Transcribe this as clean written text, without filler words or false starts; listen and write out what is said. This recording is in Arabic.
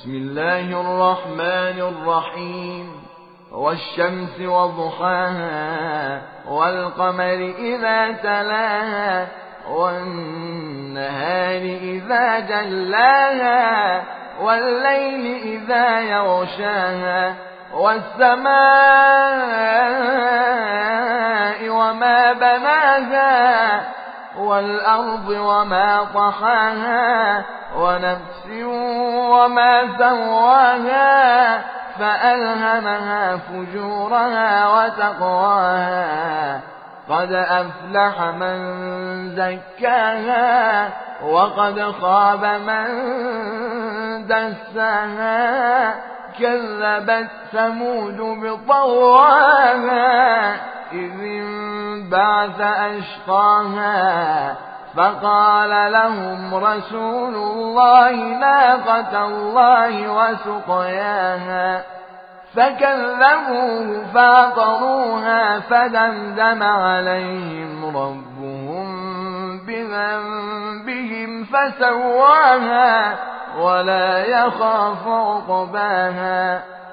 بسم الله الرحمن الرحيم والشمس وضحاها والقمر إذا تلاها والنهار إذا جلاها والليل إذا يغشاها والسماء وما بناها والأرض وما طحاها ونفس وما سواها فألهمها فجورها وتقواها قد أفلح من زكاها وقد خاب من دساها كذبت ثمود بطغواها إذ انبعث أشقاها فقال لهم رسول الله ناقة الله وسقياها فكذبوه فعقروها فدمدم عليهم ربهم بذنبهم فسواها ولا يخاف عقباها